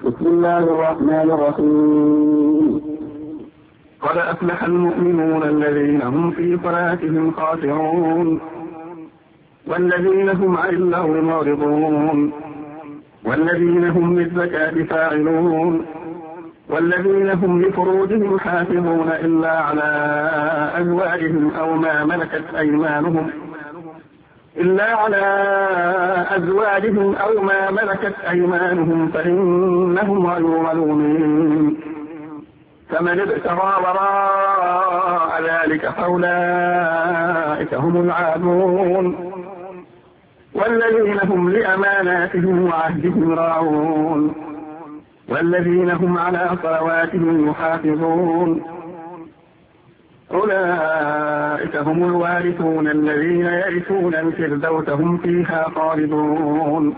بسم الله الرحمن الرحيم. قد أفلح المؤمنون الذين هم في صلاتهم خاشعون والذين هم عن اللغو معرضون والذين هم للزكاة فاعلون والذين هم لفروجهم حافظون إلا على أزواجهم أو ما ملكت أيمانهم فإنهم غير ملومين. فمن ابتغى وراء ذلك فأولئك هم العادون والذين هم لأماناتهم وعهدهم راعون والذين هم على صلواتهم يحافظون أولئك هم الوارثون الذين يرثون الفردوس هم فيها خالدون.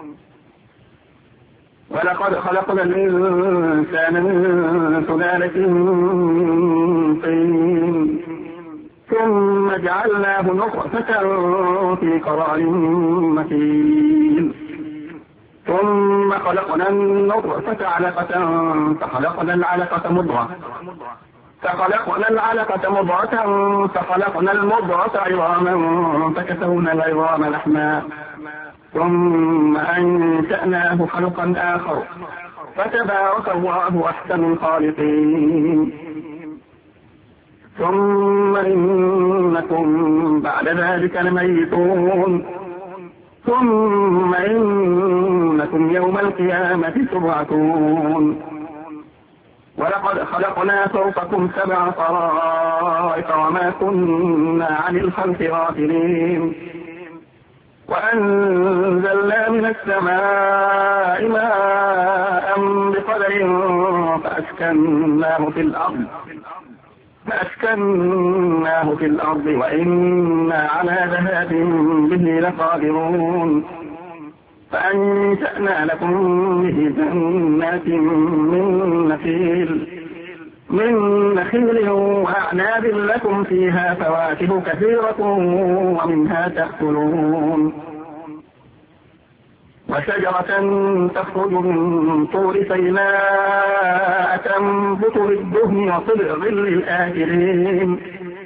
ولقد خلقنا الإنسان من سلالة من طين ثم جعلناه نطفة في قرار مكين ثم خلقنا النطفة علقة فخلقنا العلقة مضغة فخلقنا المضغة عظاما فكسونا العظام لحما ثم أنشأناه خلقا آخر فتبارك الله أحسن الخالقين. ثم إنكم بعد ذلك لميتون ثم إنكم يوم القيامة تبعثون. ولقد خلقنا فوقكم 7 طرائق وما كنا عن الخلق غافلين وأنزلنا من السماء ماء بقدر فأسكناه في الأرض وإنا على ذهاب به لقادرون. فأنشأنا لكم به جنات من نخيل وأعناب لكم فيها فواكه كثيرة ومنها تأكلون وشجرة تخرج من طور سيناء تنبت بالدهن وصبغ للآكلين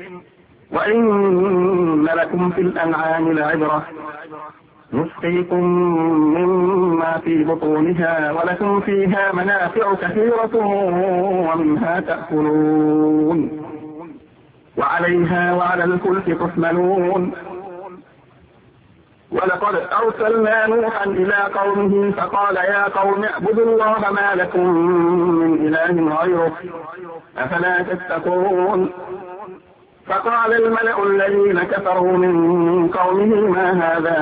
وإن لكم في الأنعام لعبرة نسقيكم مما في بطونها ولكم فيها منافع كثيرة ومنها تأكلون وعليها وعلى الفلك تحملون. ولقد أرسلنا نوحا إلى قومه فقال يا قوم اعبدوا الله ما لكم من إله غيره أفلا تتقون. فقال الملأ الذين كفروا من قومه ما هذا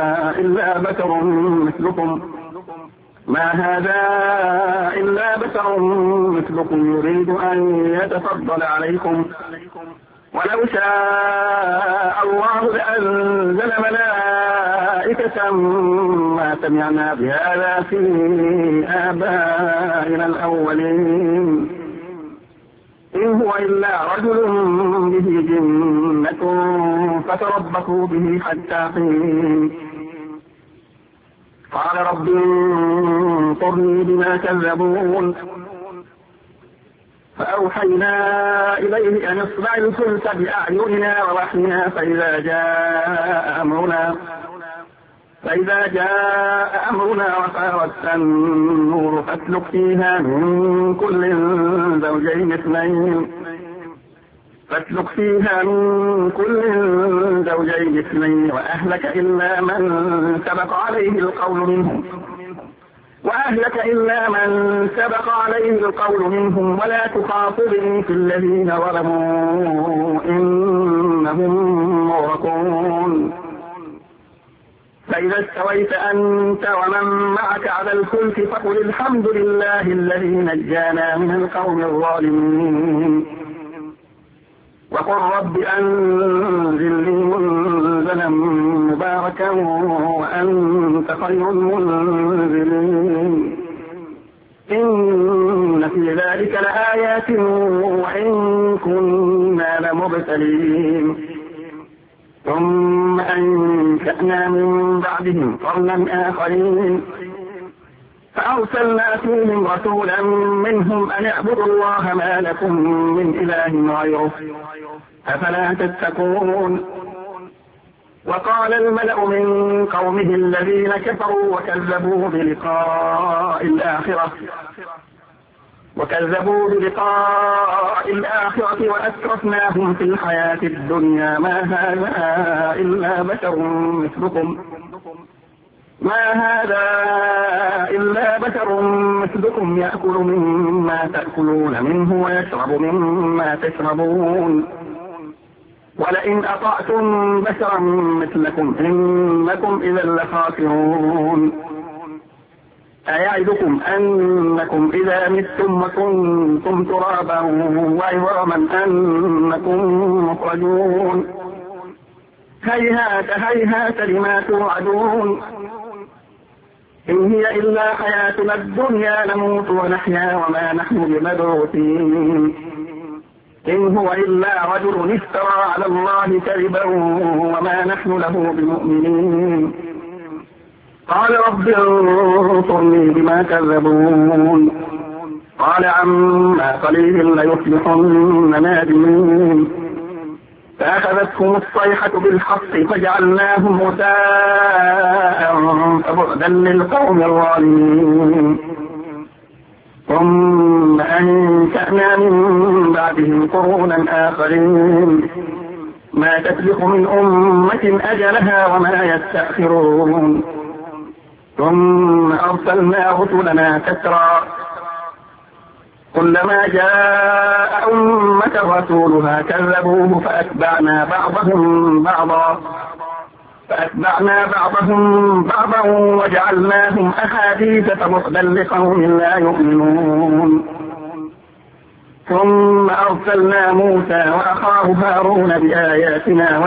إلا بشر مثلكم يريد أن يتفضل عليكم ولو شاء الله لأنزل ملائكة ما سمعنا بهذا في آبائنا الأولين إن هو إلا رجل به جنة فتربصوا به حتى حين. قال رب انصرني بما كذبون. فأوحينا إليه أن اصنع الفلك بأعيننا ووحينا فإذا جاء أمرنا وفارت النور فاسلك فيها من كل زوجين اثنين وأهلك إلا من سبق عليه القول منهم ولا تخاطبني في الذين ظلموا إنهم مغرقون. فإذا استويت أنت ومن معك على الفلك فقل الحمد لله الذي نجانا من القوم الظالمين وقل رب أنزلني منزلا مباركا وأنت خير المنزلين. إن في ذلك لآيات وإن كنا لمبتلين. ثم أنشأنا من بعدهم قرنا آخرين فأرسلنا فيهم رسولا منهم أن اعبدوا الله ما لكم من إله غيره أفلا تتقون. وقال الملأ من قومه الذين كفروا وكذبوا بلقاء الآخرة وأسرفناهم في الحياة الدنيا ما هذا إلا بشر مثلكم يأكل مما تأكلون منه ويشرب مما تشربون ولئن أطعتم بشرا مثلكم إنكم إذا لخاسرون. أيعدكم أنكم إذا متم وكنتم ترابا وعظاما أنكم مخرجون هيهات لما توعدون إن هي إلا حياتنا الدنيا نموت ونحيا وما نحن بمبعوثين إن هو إلا رجل افترى على الله كذبا وما نحن له بمؤمنين. قال رب انصرني بما كذبون قال عما قليل ليصبحن نادمين. فأخذتهم الصيحة بالحق فجعلناهم غثاء فبعدا للقوم الظالمين. ثم أنشأنا من بعدهم قرونا آخرين ما تسبق من أمة أجلها وما يستأخرون. ثم أرسلنا رسلنا تترى كلما جاء أمة رسولها كذبوه فأتبعنا بعضهم بعضا وجعلناهم أحاديث فبعدا لقوم لا يؤمنون. ثم أرسلنا موسى وأخاه هارون بآياتنا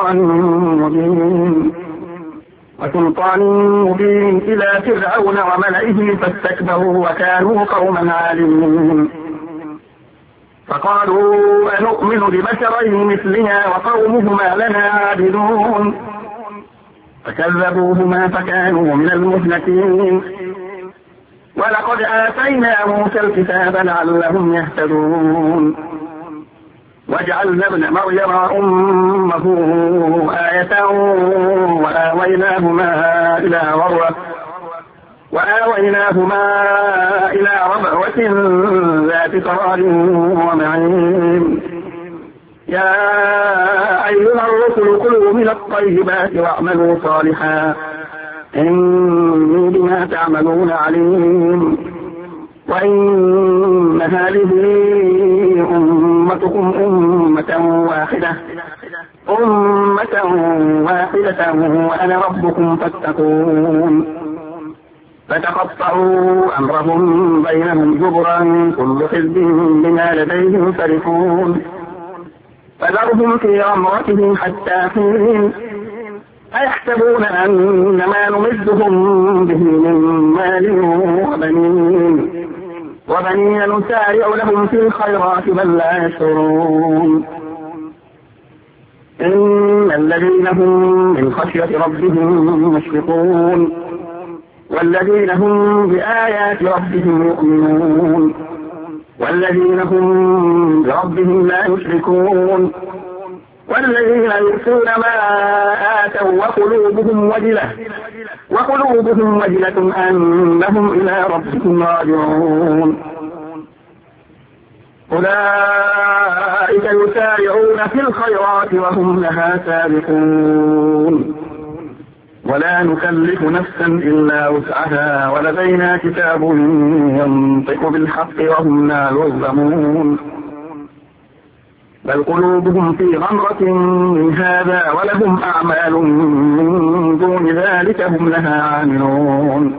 وسلطان مبين إلى فرعون وملئه فاستكبروا وكانوا قوما عالمين. فقالوا أنؤمن لبشرين مثلنا وقومهما لنا عابدون فكذبوهما فكانوا من المهلكين. ولقد آتينا موسى الكتاب لعلهم يهتدون وجعلنا ابن مريم أمه آية وآويناهما إلى ربوة ذات قرار ومعين. يا أيها الرسل كلوا من الطيبات واعملوا صالحا إني بما تعملون عليم. وإن هذه أمتكم أمة واحدة وأنا ربكم فاتقون. فتقطعوا أمرهم بينهم زبرا كل حزب بما لديهم فرحون. فذرهم في غمرتهم حتى حين أيحسبون أن ما نمدهم به من مال وبنين نسارع لهم في الخيرات بل لا يشعرون. إن الذين هم من خشية ربهم مشفقون والذين هم بآيات ربهم يؤمنون والذين هم بربهم لا يشركون والذين يؤتون ما آتوا وقلوبهم وجلة أنهم إلى ربهم راجعون. أولئك يسارعون في الخيرات وهم لها سابقون ولا نكلف نفسا إلا وسعها ولدينا كتاب ينطق بالحق وهم لا يظلمون. بل قلوبهم في غمرة من هذا ولهم أعمال من دون ذلك هم لها عاملون.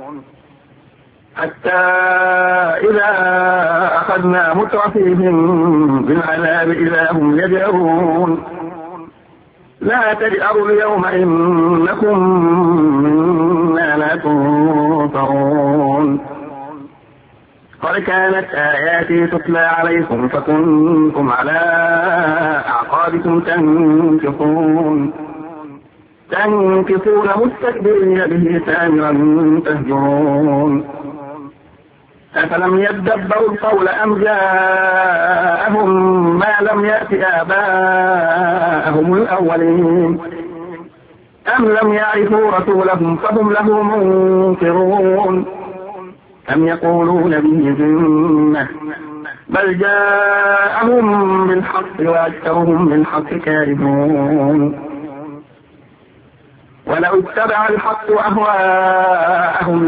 حتى إذا أخذنا مترفيهم بالعذاب إذا هم يجأرون. لا تجأروا اليوم إنكم منا لا تنصرون. قد كانت آياتي تتلى عليكم فكنتم على أعقابكم تنكصون. تنكصون مستكبرين به سامرا تهجرون. أفلم يدبروا القول أم جاءهم ما لم يأت آباءهم الأولين أم لم يعرفوا رسولهم فهم له منكرون أم يقولون به جنة بل جاءهم بالحق وأكثرهم بالحق كارهون. ولو اتبع الحق أهواءهم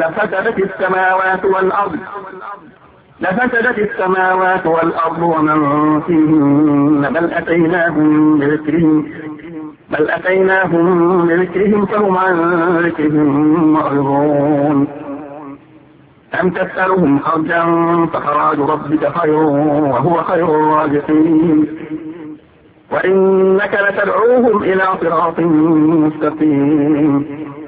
لفسدت السماوات والأرض ومن فيهن بل أتيناهم بذكرهم فهم عن ذكرهم معرضون. أم تسألهم خرجا فخراج ربك خير وهو خير الرازقين وإنك لتدعوهم إلى صراط مستقيم.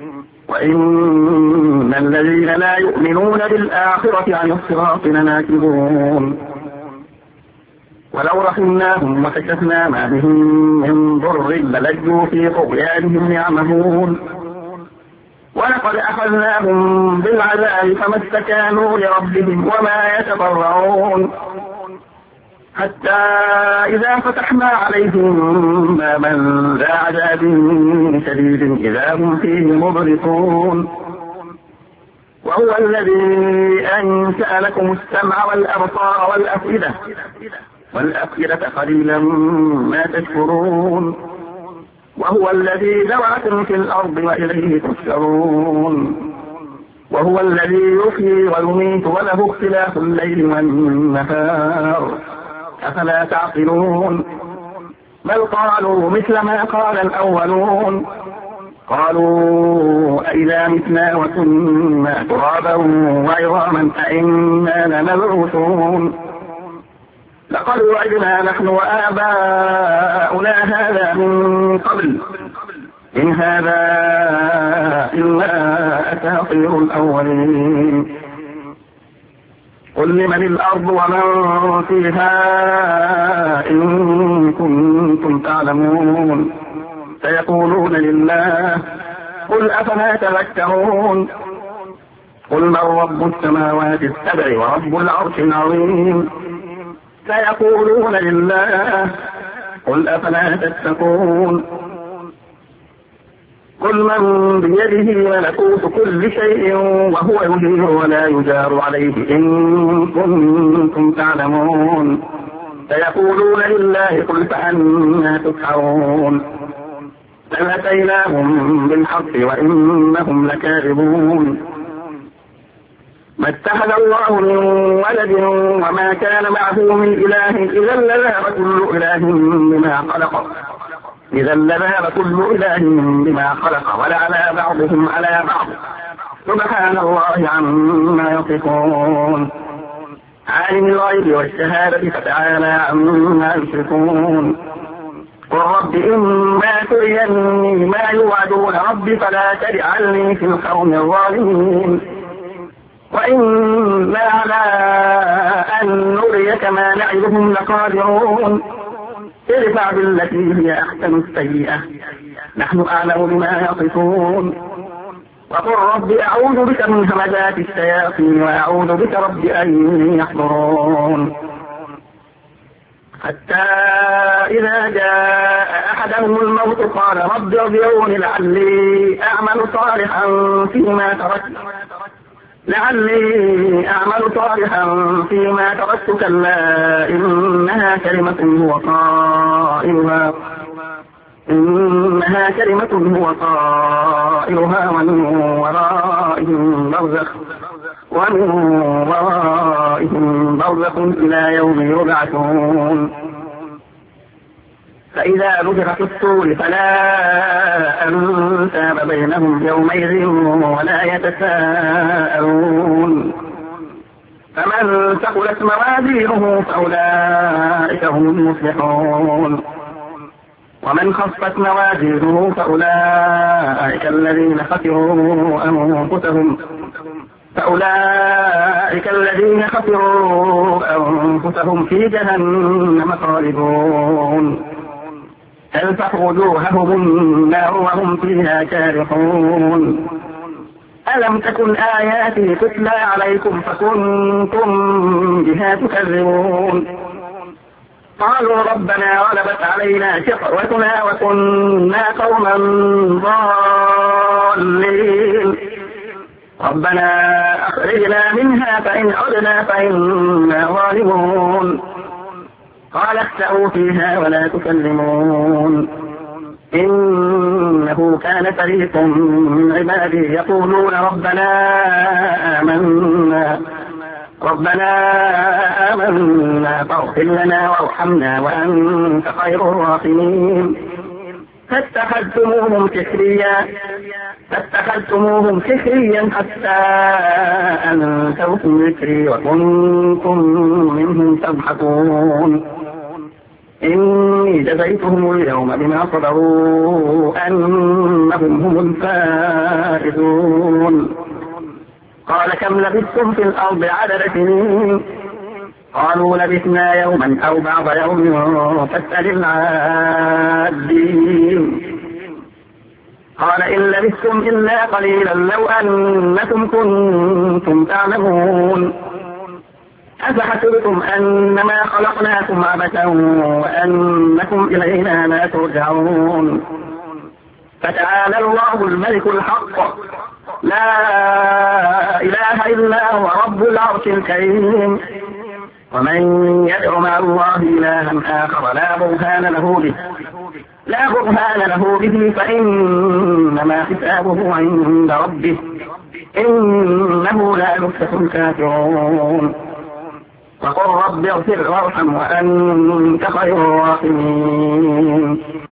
وإن الذين لا يؤمنون بالآخرة عن الصراط لناكبون. ولو رحمناهم وكشفنا ما بهم من ضر للجوا في طغيانهم يعمهون. ولقد أخذناهم بالعذاب فما استكانوا لربهم وما يتضرعون حتى إذا فتحنا عليهم بابا ذا عذاب شديد إذا هم فيه مبلسون. وهو الذي أنشأ لكم السمع والأبصار والأفئدة قليلا ما تشكرون. وهو الذي ذرأكم في الأرض وإليه تحشرون. وهو الذي يحيي ويميت وله اختلاف الليل والنهار أفلا تعقلون. بل قالوا مثل ما قال الأولون قالوا أئذا متنا وكنا ترابا وعظاما أئنا لمبعوثون. لقد وعدنا نحن وآباؤنا هذا من قبل إن هذا إلا أساطير الأولين. قل لمن الأرض ومن فيها إن كنتم تعلمون سيقولون لله قل أفلا تذكرون. قل من رب السماوات السبع ورب العرش العظيم سيقولون لله قل أفلا تتقون. قل من بيده ملكوت كل شيء وهو يجير ولا يجار عليه إن كنتم تعلمون سيقولون لله قل فأنى تسحرون. بل أتيناهم بالحق وإنهم لكاذبون. ما اتخذ الله من ولد وما كان معه من إله إذا لذهب كل إله بما خلق ولعلى بعضهم على بعض سبحان الله عما يصفون. عالم الغيب والشهادة فتعالى عما يشركون. قل رب إما تريني ما يوعدون رب فلا تجعلني في القوم الظالمين وإنا على أن نريك ما نعدهم لقادرون. ادفع بالتي هي أحسن السيئة نحن أعلم بما يصفون. وقل رب أعوذ بك من همزات الشياطين وأعوذ بك رب أن يحضرون. حتى إذا جاء أحدهم الموت قال رب ارجعون لعلي أعمل صالحا فيما تركت كلا إنها كلمة هو قائلها ومن ورائهم برزخ إلى يوم يبعثون. فإذا نفخ في الصور فلا أنساب بينهم يومئذ ولا يتساءلون. فمن ثقلت موازينه فأولئك هم المفلحون ومن خفت موازينه فأولئك الذين خسروا أنفسهم في جهنم خالدون. تلفح وجوههم النار وهم فيها كارحون. ألم تكن آياتي تتلى عليكم فكنتم بها تكذبون. قالوا ربنا غلبت علينا شقوتنا وكنا قوما ضالين ربنا أخرجنا منها فإن عدنا فإنا ظالمون. قال اخسئوا فيها ولا تكلمون إنه كان فريق من عبادي يقولون ربنا آمنا فاغفر لنا وارحمنا وأنت خير الراحمين. فاتخذتموهم سخريا حتى أنسوكم ذكري وكنتم منهم تضحكون. إني جزيتهم اليوم بما صبروا أنهم هم الفائزون. قال كم لبثتم في الأرض عدد سنين قالوا لبثنا يوما أو بعض يوم فاسأل العادين. قال إن لبثتم إلا قليلا لو أنكم كنتم تعلمون. أفحسبتم أنما خلقناكم عبثا وأنكم إلينا لا ترجعون. فتعالى الله الملك الحق لا إله إلا هو رب العرش الكريم. ومن يدع مع الله إلها آخر لا برهان له به فإنما حسابه عند ربه إنه لا يفلح الكافرون. وقل رب اغفر وارحم وأنت خير الراحمين.